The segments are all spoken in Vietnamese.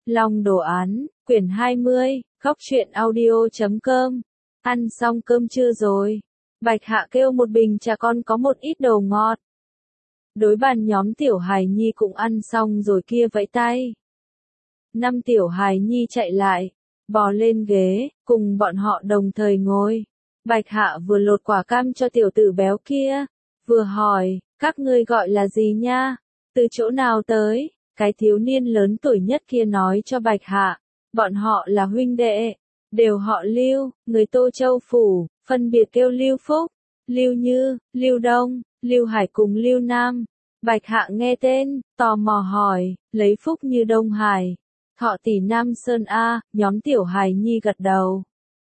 Long đồ án, quyển 20, góc truyện audio.com. Ăn xong cơm trưa rồi. Bạch Hạ kêu một bình trà con có một ít đồ ngọt. Đối bàn nhóm tiểu hài nhi cũng ăn xong rồi kia vẫy tay. 5 tiểu hài nhi chạy lại, bò lên ghế, cùng bọn họ đồng thời ngồi. Bạch Hạ vừa lột quả cam cho tiểu tử béo kia, vừa hỏi, các ngươi gọi là gì nha? Từ chỗ nào tới? Cái thiếu niên lớn tuổi nhất kia nói cho Bạch Hạ, bọn họ là huynh đệ, đều họ Lưu, người Tô Châu phủ, phân biệt kêu Lưu Phúc, Lưu Như, Lưu Đông, Lưu Hải cùng Lưu Nam. Bạch Hạ nghe tên, tò mò hỏi, lấy Phúc như Đông Hải, Thọ tỷ Nam Sơn A, nhóm tiểu hài nhi gật đầu.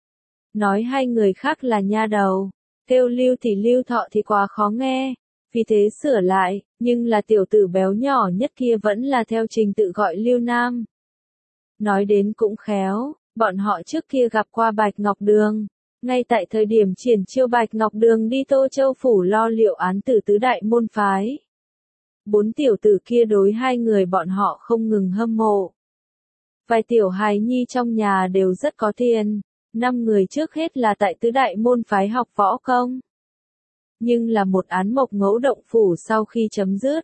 Nói hai người khác là nha đầu, kêu Lưu thì Lưu Thọ thì quá khó nghe, vì thế sửa lại, nhưng là tiểu tử béo nhỏ nhất kia vẫn là theo trình tự gọi Lưu Nam. Nói đến cũng khéo, bọn họ trước kia gặp qua Bạch Ngọc Đường, ngay tại thời điểm triển chiêu Bạch Ngọc Đường đi Tô Châu phủ lo liệu án tử tứ đại môn phái. 4 tiểu tử kia đối hai người bọn họ không ngừng hâm mộ. Vài tiểu hài nhi trong nhà đều rất có tiền, 5 người trước hết là tại tứ đại môn phái học võ công. Nhưng là một án Mộc Ngẫu động phủ sau khi chấm dứt,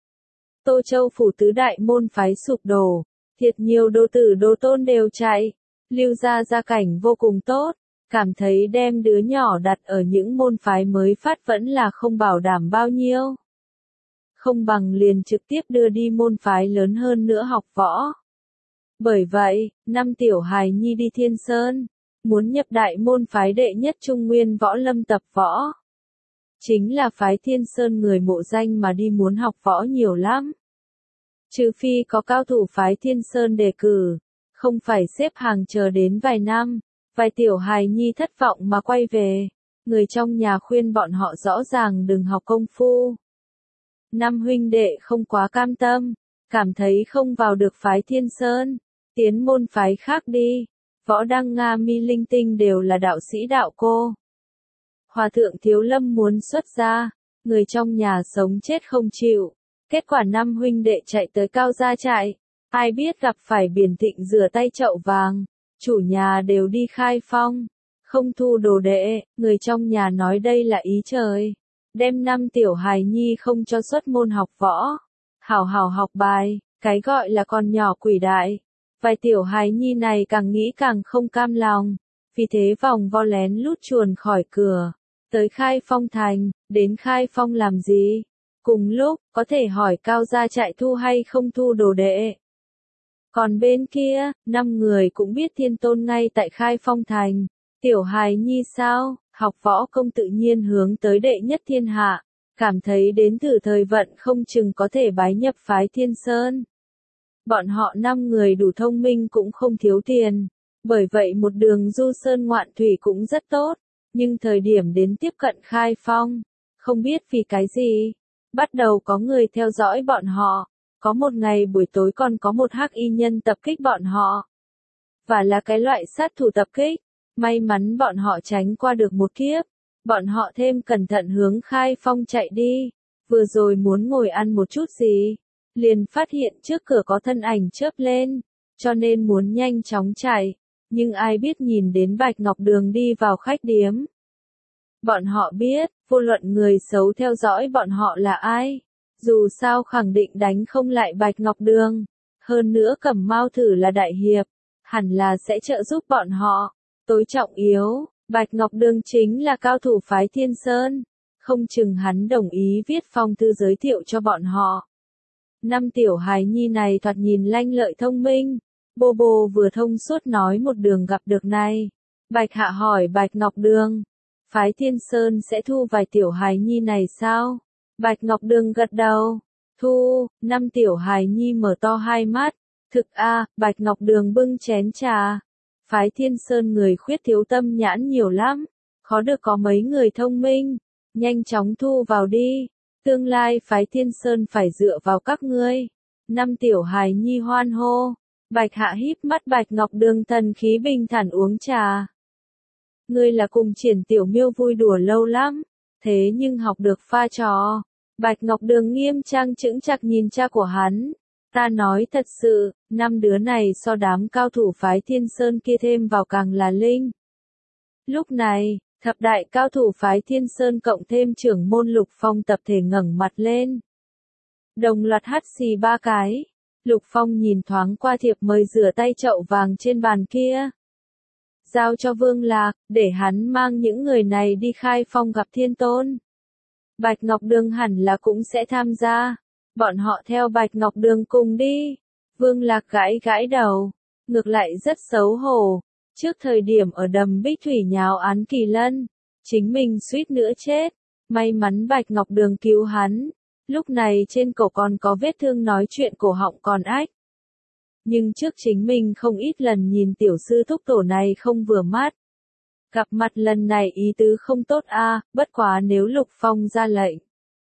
Tô Châu phủ tứ đại môn phái sụp đổ, thiệt nhiều đồ tử đồ tôn đều chạy. Lưu gia gia cảnh vô cùng tốt, cảm thấy đem đứa nhỏ đặt ở những môn phái mới phát vẫn là không bảo đảm bao nhiêu. Không bằng liền trực tiếp đưa đi môn phái lớn hơn nữa học võ. Bởi vậy, 5 tiểu hài nhi đi Thiên Sơn, muốn nhập đại môn phái đệ nhất Trung Nguyên võ lâm tập võ. Chính là phái Thiên Sơn người mộ danh mà đi muốn học võ nhiều lắm. Trừ phi có cao thủ phái Thiên Sơn đề cử, không phải xếp hàng chờ đến vài năm, vài tiểu hài nhi thất vọng mà quay về. Người trong nhà khuyên bọn họ rõ ràng đừng học công phu. 5 huynh đệ không quá cam tâm, cảm thấy không vào được phái Thiên Sơn, tiến môn phái khác đi. Võ Đăng Nga Mi Linh Tinh đều là đạo sĩ đạo cô. Hòa thượng Thiếu Lâm muốn xuất gia, người trong nhà sống chết không chịu. Kết quả 5 huynh đệ chạy tới Cao Gia trại, ai biết gặp phải Biển Thịnh rửa tay chậu vàng, chủ nhà đều đi khai phong, không thu đồ đệ, người trong nhà nói đây là ý trời, đem 5 tiểu hài nhi không cho xuất môn học võ, hảo hảo học bài, cái gọi là con nhỏ quỷ đại. Vài tiểu hài nhi này càng nghĩ càng không cam lòng, vì thế vòng vo lén lút chuồn khỏi cửa, tới Khai Phong thành, đến Khai Phong làm gì? Cùng lúc, có thể hỏi Cao Gia trại thu hay không thu đồ đệ. Còn bên kia, 5 người cũng biết Thiên Tôn ngay tại Khai Phong thành, tiểu hài nhi sao, học võ công tự nhiên hướng tới đệ nhất thiên hạ, cảm thấy đến thử thời vận không chừng có thể bái nhập phái Thiên Sơn. Bọn họ 5 người đủ thông minh cũng không thiếu tiền, bởi vậy một đường du sơn ngoạn thủy cũng rất tốt, nhưng thời điểm đến tiếp cận Khai Phong, không biết vì cái gì, bắt đầu có người theo dõi bọn họ, có một ngày buổi tối còn có một hắc y nhân tập kích bọn họ. Và là cái loại sát thủ tập kích, may mắn bọn họ tránh qua được một kiếp, bọn họ thêm cẩn thận hướng Khai Phong chạy đi, vừa rồi muốn ngồi ăn một chút gì, liền phát hiện trước cửa có thân ảnh chớp lên, cho nên muốn nhanh chóng chạy, nhưng ai biết nhìn đến Bạch Ngọc Đường đi vào khách điếm. Bọn họ biết, vô luận người xấu theo dõi bọn họ là ai, dù sao khẳng định đánh không lại Bạch Ngọc Đường, hơn nữa Cẩm Mao Thử là đại hiệp, hẳn là sẽ trợ giúp bọn họ. Tối trọng yếu, Bạch Ngọc Đường chính là cao thủ phái Thiên Sơn, không chừng hắn đồng ý viết phong thư giới thiệu cho bọn họ. 5 tiểu hài nhi này thoạt nhìn lanh lợi thông minh, bô bô vừa thông suốt nói một đường gặp được này. Bạch Hạ hỏi Bạch Ngọc Đường, phái Thiên Sơn sẽ thu vài tiểu hài nhi này sao? Bạch Ngọc Đường gật đầu, thu. 5 tiểu hài nhi mở to hai mắt, thực a. Bạch Ngọc Đường bưng chén trà. Phái Thiên Sơn người khuyết thiếu tâm nhãn nhiều lắm, khó được có mấy người thông minh, nhanh chóng thu vào đi. Tương lai phái Thiên Sơn phải dựa vào các ngươi. 5 tiểu hài nhi hoan hô. Bạch Hạ híp mắt Bạch Ngọc Đường thần khí bình thản uống trà. Ngươi là cùng Triển tiểu miêu vui đùa lâu lắm, thế nhưng học được pha trò. Bạch Ngọc Đường nghiêm trang chững chạc nhìn cha của hắn. Ta nói thật sự, 5 đứa này so đám cao thủ phái Thiên Sơn kia thêm vào càng là linh. Lúc này, thập đại cao thủ phái Thiên Sơn cộng thêm trưởng môn Lục Phong tập thể ngẩng mặt lên. Đồng loạt hắt xì 3 cái. Lục Phong nhìn thoáng qua thiệp mời rửa tay chậu vàng trên bàn kia. Giao cho Vương Lạc, để hắn mang những người này đi khai phong gặp Thiên Tôn. Bạch Ngọc Đường hẳn là cũng sẽ tham gia. Bọn họ theo Bạch Ngọc Đường cùng đi. Vương Lạc gãi gãi đầu. Ngược lại rất xấu hổ. Trước thời điểm ở đầm Bích Thủy nháo án Kỳ Lân. Chính mình suýt nữa chết. May mắn Bạch Ngọc Đường cứu hắn. Lúc này trên cổ còn có vết thương nói chuyện cổ họng còn ách. Nhưng trước chính mình không ít lần nhìn tiểu sư thúc tổ này không vừa mắt. Gặp mặt lần này ý tứ không tốt a, bất quá nếu Lục Phong ra lệnh.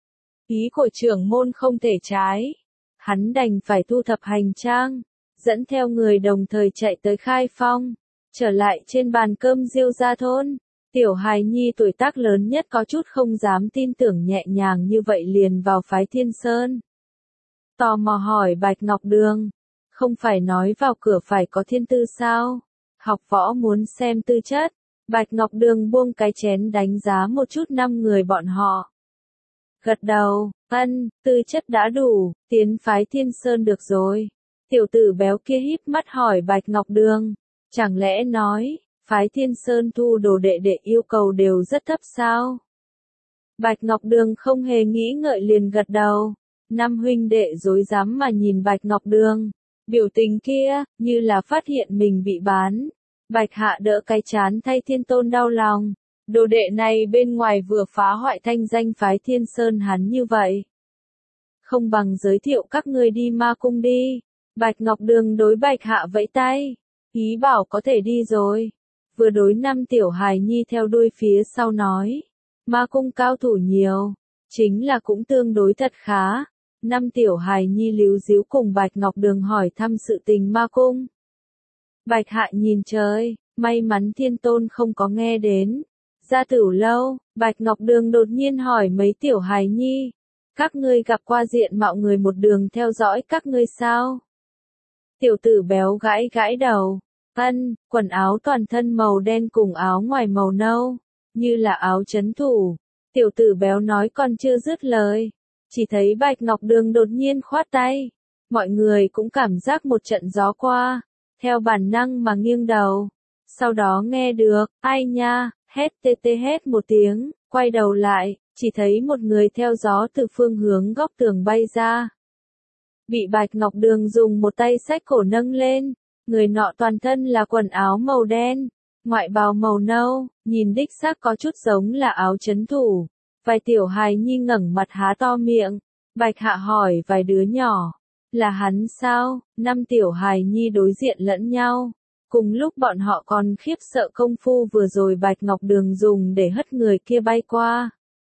Ý của trưởng môn không thể trái. Hắn đành phải thu thập hành trang, dẫn theo người đồng thời chạy tới khai phong, trở lại trên bàn cơm Diêu gia thôn. Tiểu hài nhi tuổi tác lớn nhất có chút không dám tin tưởng nhẹ nhàng như vậy liền vào phái Thiên Sơn. Tò mò hỏi Bạch Ngọc Đường, không phải nói vào cửa phải có thiên tư sao? Học võ muốn xem tư chất. Bạch Ngọc Đường buông cái chén đánh giá một chút 5 người bọn họ. Gật đầu, tư chất đã đủ, tiến phái Thiên Sơn được rồi. Tiểu tử béo kia híp mắt hỏi Bạch Ngọc Đường, chẳng lẽ nói, phái Thiên Sơn thu đồ đệ đệ yêu cầu đều rất thấp sao? Bạch Ngọc Đường không hề nghĩ ngợi liền gật đầu. 5 huynh đệ rối rắm mà nhìn Bạch Ngọc Đường. Biểu tình kia, như là phát hiện mình bị bán. Bạch Hạ đỡ cái chán thay Thiên Tôn đau lòng. Đồ đệ này bên ngoài vừa phá hoại thanh danh phái Thiên Sơn hắn như vậy. Không bằng giới thiệu các ngươi đi ma cung đi. Bạch Ngọc Đường đối Bạch Hạ vẫy tay. Ý bảo có thể đi rồi. Vừa đối 5 tiểu hài nhi theo đuôi phía sau nói. Ma cung cao thủ nhiều. Chính là cũng tương đối thật khá. 5 tiểu hài nhi líu díu cùng Bạch Ngọc Đường hỏi thăm sự tình ma cung. Bạch Hạ nhìn trời, may mắn Thiên Tôn không có nghe đến. Ra Tửu lâu, Bạch Ngọc Đường đột nhiên hỏi mấy tiểu hài nhi. Các ngươi gặp qua diện mạo người một đường theo dõi các ngươi sao? Tiểu tử béo gãi gãi đầu. Quần áo toàn thân màu đen cùng áo ngoài màu nâu, như là áo chấn thủ. Tiểu tử béo nói còn chưa dứt lời. Chỉ thấy Bạch Ngọc Đường đột nhiên khoát tay. Mọi người cũng cảm giác một trận gió qua. Theo bản năng mà nghiêng đầu. Sau đó nghe được, ai nha, hét tê tê hét một tiếng, quay đầu lại, chỉ thấy một người theo gió từ phương hướng góc tường bay ra. Bị Bạch Ngọc Đường dùng một tay xách cổ nâng lên, người nọ toàn thân là quần áo màu đen, ngoại bào màu nâu, nhìn đích xác có chút giống là áo chấn thủ. Vài tiểu hài nhi ngẩng mặt há to miệng, Bạch Hạ hỏi vài đứa nhỏ, là hắn sao? 5 tiểu hài nhi đối diện lẫn nhau. Cùng lúc bọn họ còn khiếp sợ công phu vừa rồi Bạch Ngọc Đường dùng để hất người kia bay qua.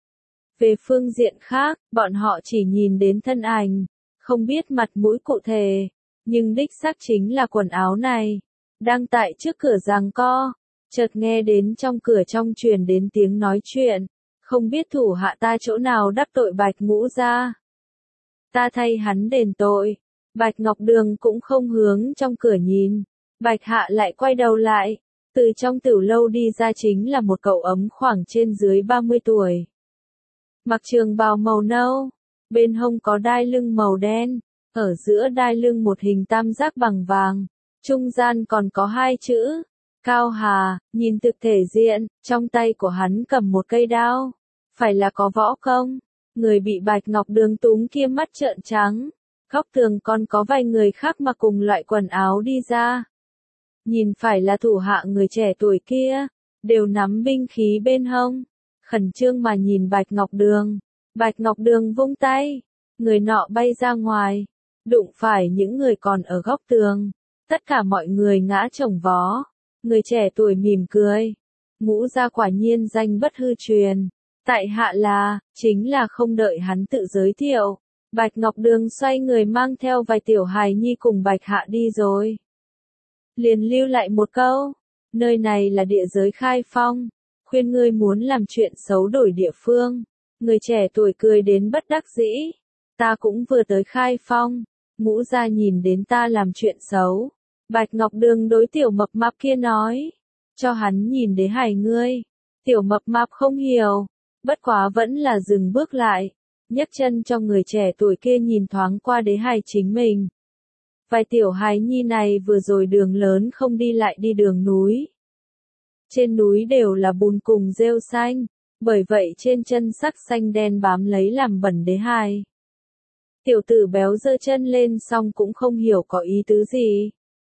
Về phương diện khác, bọn họ chỉ nhìn đến thân ảnh, không biết mặt mũi cụ thể, nhưng đích xác chính là quần áo này. Đang tại trước cửa giằng co, chợt nghe đến trong cửa trong truyền đến tiếng nói chuyện, không biết thủ hạ ta chỗ nào đắc tội Bạch Ngũ gia. Ta thay hắn đền tội. Bạch Ngọc Đường cũng không hướng trong cửa nhìn. Bạch Hạ lại quay đầu lại. Từ trong tiểu lâu đi ra chính là một cậu ấm khoảng trên dưới 30 tuổi. Mặc trường bào màu nâu. Bên hông có đai lưng màu đen. Ở giữa đai lưng một hình tam giác bằng vàng. Trung gian còn có 2 chữ. Cao Hà, nhìn thực thể diện, trong tay của hắn cầm một cây đao. Phải là có võ công. Người bị Bạch Ngọc Đường túm kia mắt trợn trắng. Góc tường còn có vài người khác mặc cùng loại quần áo đi ra. Nhìn phải là thủ hạ người trẻ tuổi kia, đều nắm binh khí bên hông, khẩn trương mà nhìn Bạch Ngọc Đường. Bạch Ngọc Đường vung tay, người nọ bay ra ngoài, đụng phải những người còn ở góc tường. Tất cả mọi người ngã chồng vó, người trẻ tuổi mỉm cười. Ngũ gia quả nhiên danh bất hư truyền, tại hạ là, chính là không đợi hắn tự giới thiệu. Bạch Ngọc Đường xoay người mang theo vài tiểu hài nhi cùng Bạch Hạ đi rồi. Liền lưu lại một câu, nơi này là địa giới khai phong, khuyên ngươi muốn làm chuyện xấu đổi địa phương. Người trẻ tuổi cười đến bất đắc dĩ, ta cũng vừa tới khai phong, Ngũ gia nhìn đến ta làm chuyện xấu. Bạch Ngọc Đường đối tiểu mập mạp kia nói. Cho hắn nhìn đế hài ngươi. Tiểu mập mạp không hiểu. Bất quá vẫn là dừng bước lại. Nhấc chân cho người trẻ tuổi kia nhìn thoáng qua đế hài chính mình. Vài tiểu hài nhi này vừa rồi đường lớn không đi lại đi đường núi. Trên núi đều là bùn cùng rêu xanh. Bởi vậy trên chân sắc xanh đen bám lấy làm bẩn đế hài. Tiểu tử béo giơ chân lên xong cũng không hiểu có ý tứ gì.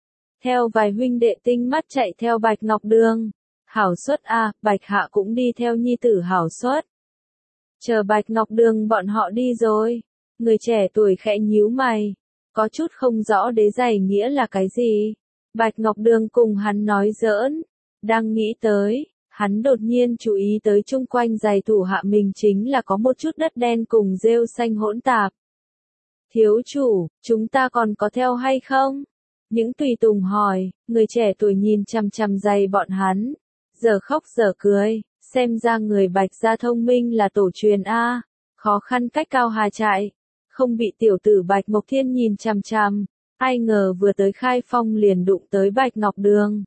Theo vài huynh đệ tinh mắt chạy theo Bạch Ngọc Đường. Hảo suất a, Bạch Hạ cũng đi theo nhi tử hảo suất. Chờ Bạch Ngọc Đường bọn họ đi rồi. Người trẻ tuổi khẽ nhíu mày. Có chút không rõ đế giày nghĩa là cái gì. Bạch Ngọc Đường cùng hắn nói giỡn. Đang nghĩ tới. Hắn đột nhiên chú ý tới chung quanh giày thủ hạ mình chính là có một chút đất đen cùng rêu xanh hỗn tạp. Thiếu chủ, chúng ta còn có theo hay không? Những tùy tùng hỏi, người trẻ tuổi nhìn chằm chằm giày bọn hắn. Giờ khóc giờ cười, xem ra người Bạch gia thông minh là tổ truyền A. Khó khăn cách cao hà trại. Không bị tiểu tử Bạch Mộc Thiên nhìn chằm chằm. Ai ngờ vừa tới Khai Phong liền đụng tới Bạch Ngọc Đường.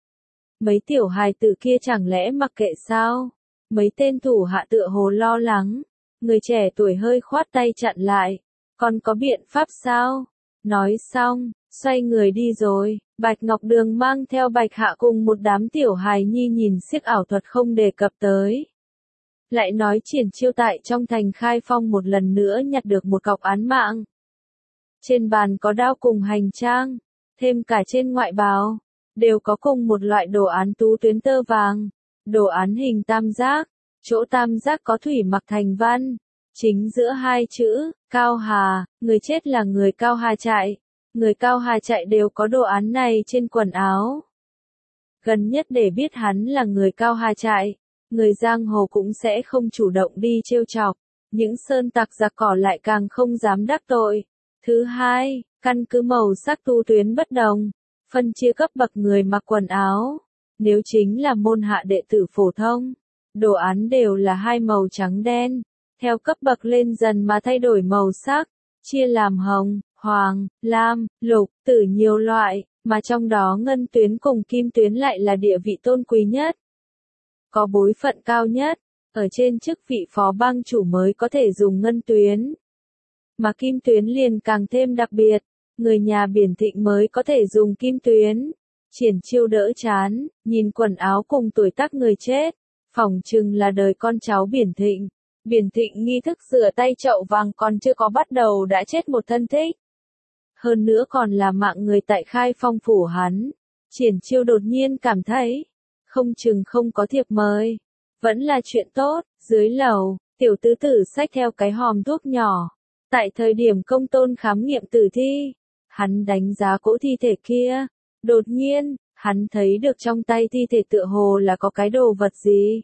Mấy tiểu hài tử kia chẳng lẽ mặc kệ sao? Mấy tên thủ hạ tựa hồ lo lắng. Người trẻ tuổi hơi khoát tay chặn lại. Còn có biện pháp sao? Nói xong, xoay người đi rồi. Bạch Ngọc Đường mang theo Bạch Hạ cùng một đám tiểu hài nhi nhìn xiếc ảo thuật không đề cập tới. Lại nói Triển Chiêu tại trong thành Khai Phong một lần nữa nhặt được một cọc án mạng. Trên bàn có đao cùng hành trang, thêm cả trên ngoại bào, đều có cùng một loại đồ án tú tuyến tơ vàng. Đồ án hình tam giác, chỗ tam giác có thủy mặc thành văn. Chính giữa hai chữ, Cao Hà, người chết là người Cao Hà trại. Người Cao Hà trại đều có đồ án này trên quần áo. Gần nhất để biết hắn là người Cao Hà trại, người giang hồ cũng sẽ không chủ động đi trêu chọc. Những sơn tặc giặc cỏ lại càng không dám đắc tội. Thứ hai, căn cứ màu sắc tu tuyến bất đồng, phân chia cấp bậc người mặc quần áo. Nếu chính là môn hạ đệ tử phổ thông, đồ án đều là hai màu trắng đen. Theo cấp bậc lên dần mà thay đổi màu sắc, chia làm hồng, hoàng, lam, lục, tử nhiều loại, mà trong đó ngân tuyến cùng kim tuyến lại là địa vị tôn quý nhất. Có bối phận cao nhất, ở trên chức vị phó bang chủ mới có thể dùng ngân tuyến. Mà kim tuyến liền càng thêm đặc biệt, người nhà Biển Thịnh mới có thể dùng kim tuyến. Triển Chiêu đỡ chán, nhìn quần áo cùng tuổi tác người chết, phỏng chừng là đời con cháu Biển Thịnh. Biển Thịnh nghi thức rửa tay chậu vàng còn chưa có bắt đầu đã chết một thân thích. Hơn nữa còn là mạng người tại Khai Phong phủ hắn. Triển Chiêu đột nhiên cảm thấy, không chừng không có thiệp mời. Vẫn là chuyện tốt, dưới lầu, tiểu tứ tử xách theo cái hòm thuốc nhỏ. Tại thời điểm công tôn khám nghiệm tử thi, hắn đánh giá cỗ thi thể kia. Đột nhiên, hắn thấy được trong tay thi thể tựa hồ là có cái đồ vật gì.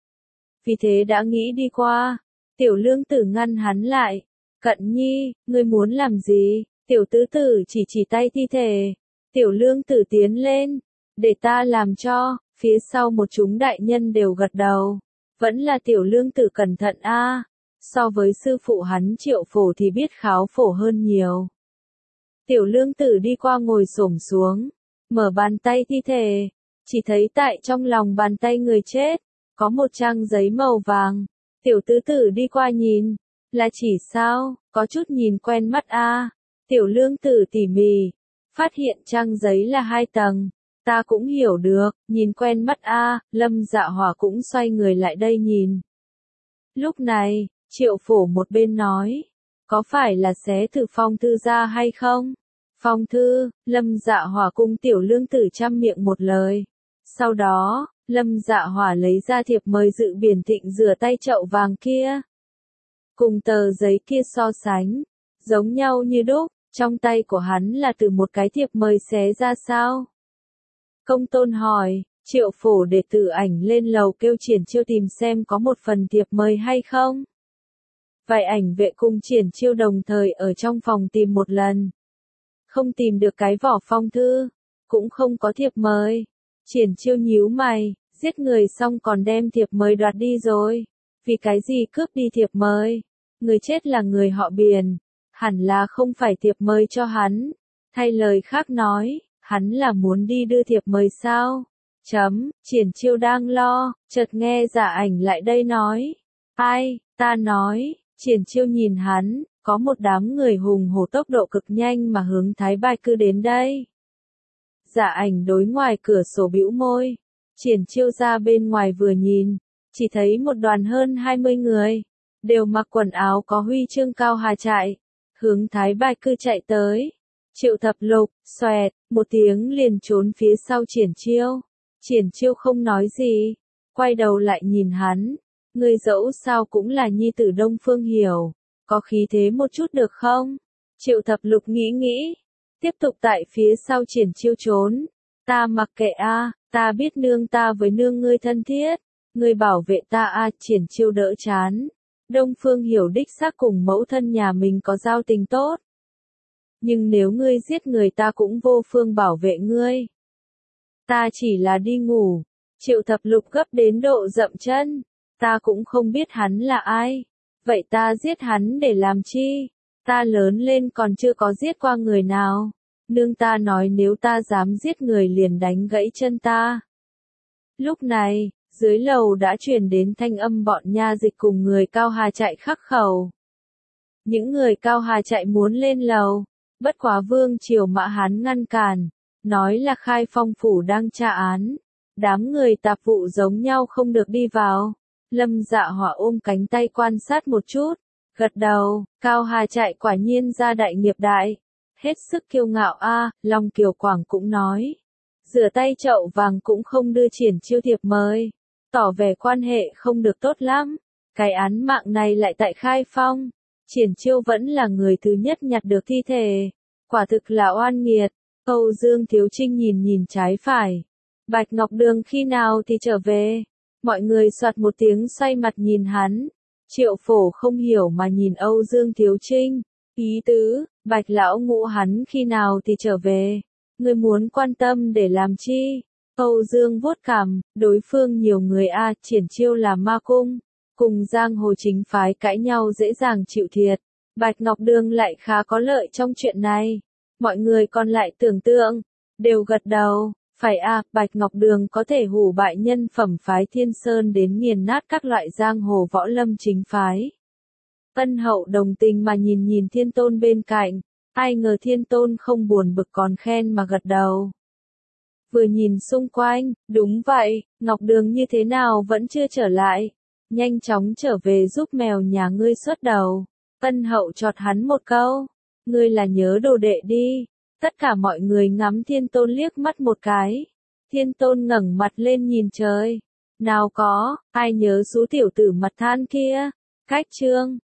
Vì thế đã nghĩ đi qua. Tiểu lương tử ngăn hắn lại. Cận nhi, ngươi muốn làm gì? Tiểu tứ tử chỉ tay thi thể. Tiểu lương tử tiến lên. Để ta làm cho. Phía sau một chúng đại nhân đều gật đầu. Vẫn là tiểu lương tử cẩn thận a. So với sư phụ hắn Triệu Phổ thì biết kháo phổ hơn nhiều. Tiểu lương tử đi qua ngồi xổm xuống. Mở bàn tay thi thể. Chỉ thấy tại trong lòng bàn tay người chết. Có một trang giấy màu vàng. Tiểu tứ tử đi qua nhìn. Là chỉ sao, có chút nhìn quen mắt a. Tiểu lương tử tỉ mỉ. Phát hiện trang giấy là 2 tầng. Ta cũng hiểu được, nhìn quen mắt a. Lâm Dạ Hỏa cũng xoay người lại đây nhìn. Lúc này, Triệu Phổ một bên nói. Có phải là xé thử phong thư ra hay không? Phong thư, Lâm Dạ Hỏa cùng tiểu lương tử chăm miệng một lời. Sau đó, Lâm Dạ Hỏa lấy ra thiệp mời dự Biển Thịnh rửa tay chậu vàng kia. Cùng tờ giấy kia so sánh, giống nhau như đúc, trong tay của hắn là từ một cái thiệp mời xé ra sao? Công tôn hỏi, Triệu Phổ để tử ảnh lên lầu kêu Triển Chiêu tìm xem có một phần thiệp mời hay không. Vài ảnh vệ cùng Triển Chiêu đồng thời ở trong phòng tìm một lần. Không tìm được cái vỏ phong thư, cũng không có thiệp mời. Triển Chiêu nhíu mày, giết người xong còn đem thiệp mời đoạt đi rồi. Vì cái gì cướp đi thiệp mời? Người chết là người họ Biển. hẳn là không phải thiệp mời cho hắn. Thay lời khác nói, hắn là muốn đi đưa thiệp mời sao? Triển Chiêu đang lo, chợt nghe Dạ Ảnh lại đây nói. Ai, ta nói, Triển Chiêu nhìn hắn, có một đám người hùng hổ tốc độ cực nhanh mà hướng Thái Bạch Cư đến đây. Dạ Ảnh đối ngoài cửa sổ bĩu môi, Triển Chiêu ra bên ngoài vừa nhìn, chỉ thấy một đoàn hơn 20 người, đều mặc quần áo có huy chương Cao Hà Trại, hướng Thái Bạch Cư chạy tới. Triệu Thập Lục, xoẹt, một tiếng liền trốn phía sau Triển Chiêu. Triển Chiêu không nói gì, quay đầu lại nhìn hắn, ngươi dẫu sao cũng là nhi tử Đông Phương Hiểu, có khí thế một chút được không? Triệu Thập Lục nghĩ, tiếp tục tại phía sau Triển Chiêu trốn. Ta mặc kệ a, ta biết nương ta với nương ngươi thân thiết, ngươi bảo vệ ta a. Triển Chiêu đỡ chán. Đông Phương Hiểu đích xác cùng mẫu thân nhà mình có giao tình tốt. Nhưng nếu ngươi giết người ta cũng vô phương bảo vệ ngươi. Ta chỉ là đi ngủ. Triệu Thập Lục gấp đến độ dậm chân. Ta cũng không biết hắn là ai. Vậy ta giết hắn để làm chi? Ta lớn lên còn chưa có giết qua người nào. Nương ta nói nếu ta dám giết người liền đánh gãy chân ta. Lúc này, dưới lầu đã truyền đến thanh âm bọn nha dịch cùng người Cao Hà Trại khắc khẩu. Những người Cao Hà Trại muốn lên lầu, bất quá Vương Triều Mã Hán ngăn cản, nói là Khai Phong phủ đang tra án, đám người tạp vụ giống nhau không được đi vào. Lâm Dạ Hỏa ôm cánh tay quan sát một chút, gật đầu, Cao Hà Trại quả nhiên gia đại nghiệp đại, hết sức kiêu ngạo a. Long Kiều Quảng cũng nói, rửa tay chậu vàng cũng không đưa Triển Chiêu thiệp mời, tỏ vẻ quan hệ không được tốt lắm. Cái án mạng này lại tại Khai Phong, Triển Chiêu vẫn là người thứ nhất nhặt được thi thể, quả thực là oan nghiệt. Âu Dương Thiếu Trinh nhìn trái phải, Bạch Ngọc Đường khi nào thì trở về? Mọi người soạt một tiếng xoay mặt nhìn hắn. Triệu Phổ không hiểu mà nhìn Âu Dương Thiếu Trinh, ý tứ, Bạch lão ngũ hắn khi nào thì trở về? Ngươi muốn quan tâm để làm chi? Âu Dương vuốt cằm, đối phương nhiều người a. Triển Chiêu là ma cung, cùng giang hồ chính phái cãi nhau dễ dàng chịu thiệt. Bạch Ngọc Đường lại khá có lợi trong chuyện này. Mọi người còn lại tưởng tượng, đều gật đầu. Phải a, Bạch Ngọc Đường có thể hù bại nhân phẩm phái Thiên Sơn đến nghiền nát các loại giang hồ võ lâm chính phái. Ân Hậu đồng tình mà nhìn Thiên Tôn bên cạnh, ai ngờ Thiên Tôn không buồn bực còn khen mà gật đầu. Vừa nhìn xung quanh, đúng vậy, Ngọc Đường như thế nào vẫn chưa trở lại, nhanh chóng trở về giúp mèo nhà ngươi xuất đầu. Ân Hậu chọt hắn một câu, ngươi là nhớ đồ đệ đi. Tất cả mọi người ngắm Thiên Tôn liếc mắt một cái. Thiên Tôn ngẩng mặt lên nhìn trời. Nào có, ai nhớ số tiểu tử mặt than kia. Cách chương